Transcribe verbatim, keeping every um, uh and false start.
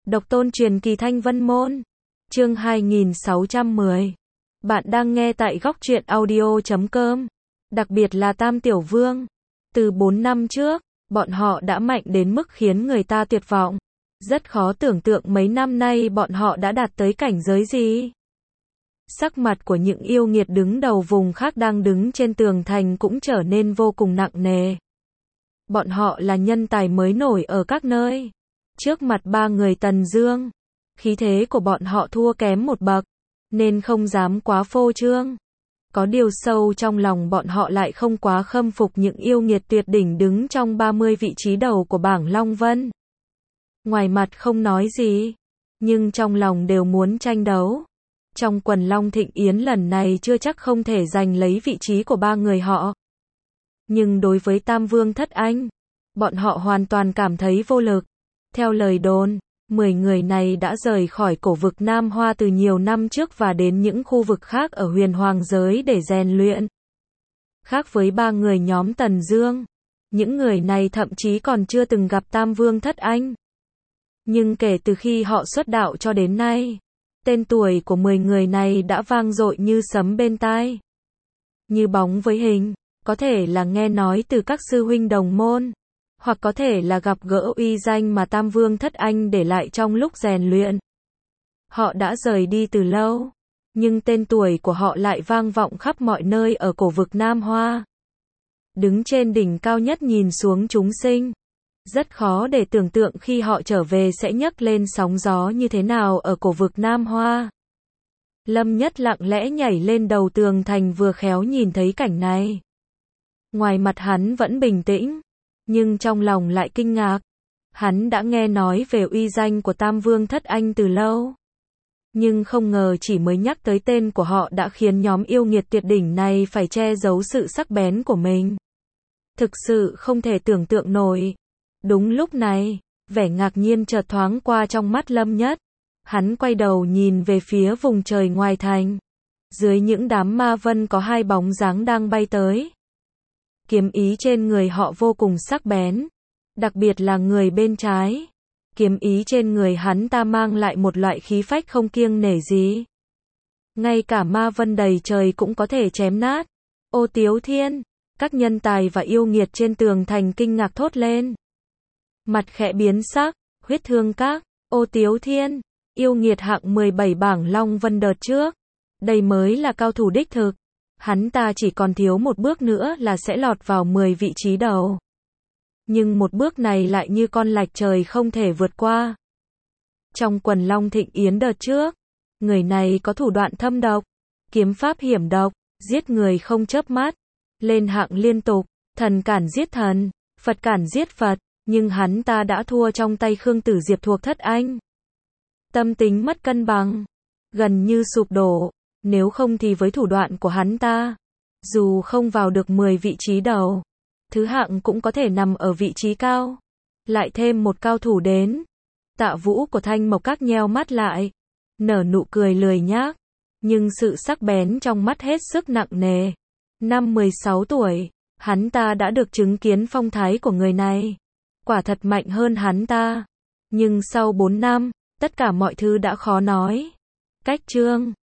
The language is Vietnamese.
Độc tôn truyền kỳ Thanh Vân Môn. Chương hai nghìn sáu trăm mười. Bạn đang nghe tại góc truyện audio chấm com. Đặc biệt là Tam Tiểu Vương. Từ bốn năm trước, bọn họ đã mạnh đến mức khiến người ta tuyệt vọng. Rất khó tưởng tượng mấy năm nay bọn họ đã đạt tới cảnh giới gì. Sắc mặt của những yêu nghiệt đứng đầu vùng khác đang đứng trên tường thành cũng trở nên vô cùng nặng nề. Bọn họ là nhân tài mới nổi ở các nơi. Trước mặt ba người Tần Dương, khí thế của bọn họ thua kém một bậc, nên không dám quá phô trương. Có điều sâu trong lòng bọn họ lại không quá khâm phục những yêu nghiệt tuyệt đỉnh đứng trong ba mươi vị trí đầu của bảng Long Vân. Ngoài mặt không nói gì, nhưng trong lòng đều muốn tranh đấu. Trong quần Long Thịnh Yến lần này chưa chắc không thể giành lấy vị trí của ba người họ. Nhưng đối với Tam Vương Thất Anh, bọn họ hoàn toàn cảm thấy vô lực. Theo lời đồn, mười người này đã rời khỏi cổ vực Nam Hoa từ nhiều năm trước và đến những khu vực khác ở huyền hoàng giới để rèn luyện. Khác với ba người nhóm Tần Dương, những người này thậm chí còn chưa từng gặp Tam Vương Thất Anh. Nhưng kể từ khi họ xuất đạo cho đến nay, tên tuổi của mười người này đã vang dội như sấm bên tai. Như bóng với hình, có thể là nghe nói từ các sư huynh đồng môn, hoặc có thể là gặp gỡ uy danh mà Tam Vương Thất Anh để lại trong lúc rèn luyện. Họ đã rời đi từ lâu, nhưng tên tuổi của họ lại vang vọng khắp mọi nơi ở cổ vực Nam Hoa. Đứng trên đỉnh cao nhất nhìn xuống chúng sinh, rất khó để tưởng tượng khi họ trở về sẽ nhấc lên sóng gió như thế nào ở cổ vực Nam Hoa. Lâm Nhất lặng lẽ nhảy lên đầu tường thành vừa khéo nhìn thấy cảnh này. Ngoài mặt hắn vẫn bình tĩnh, nhưng trong lòng lại kinh ngạc. Hắn đã nghe nói về uy danh của Tam Vương Thất Anh từ lâu, nhưng không ngờ chỉ mới nhắc tới tên của họ đã khiến nhóm yêu nghiệt tuyệt đỉnh này phải che giấu sự sắc bén của mình. Thực sự không thể tưởng tượng nổi. Đúng lúc này, vẻ ngạc nhiên chợt thoáng qua trong mắt Lâm Nhất. Hắn quay đầu nhìn về phía vùng trời ngoài thành. Dưới những đám ma vân có hai bóng dáng đang bay tới. Kiếm ý trên người họ vô cùng sắc bén, đặc biệt là người bên trái. Kiếm ý trên người hắn ta mang lại một loại khí phách không kiêng nể gì. Ngay cả ma vân đầy trời cũng có thể chém nát. Ô Tiếu Thiên, các nhân tài và yêu nghiệt trên tường thành kinh ngạc thốt lên. Mặt khẽ biến sắc, Huyết Thương Các, Ô Tiếu Thiên, yêu nghiệt hạng mười bảy bảng Long Vân đợt trước. Đây mới là cao thủ đích thực. Hắn ta chỉ còn thiếu một bước nữa là sẽ lọt vào mười vị trí đầu. Nhưng một bước này lại như con lạch trời không thể vượt qua. Trong quần Long Thịnh Yến đợt trước, người này có thủ đoạn thâm độc, kiếm pháp hiểm độc, giết người không chớp mắt, lên hạng liên tục, thần cản giết thần, Phật cản giết Phật, nhưng hắn ta đã thua trong tay Khương Tử Diệp thuộc Thất Anh. Tâm tính mất cân bằng, gần như sụp đổ. Nếu không thì với thủ đoạn của hắn ta, dù không vào được mười vị trí đầu, thứ hạng cũng có thể nằm ở vị trí cao. Lại thêm một cao thủ đến. Tạ Vũ của Thanh Mộc Các nheo mắt lại, nở nụ cười lười nhác, nhưng sự sắc bén trong mắt hết sức nặng nề. Năm mười sáu tuổi, hắn ta đã được chứng kiến phong thái của người này. Quả thật mạnh hơn hắn ta. Nhưng sau bốn năm, tất cả mọi thứ đã khó nói. Cách chương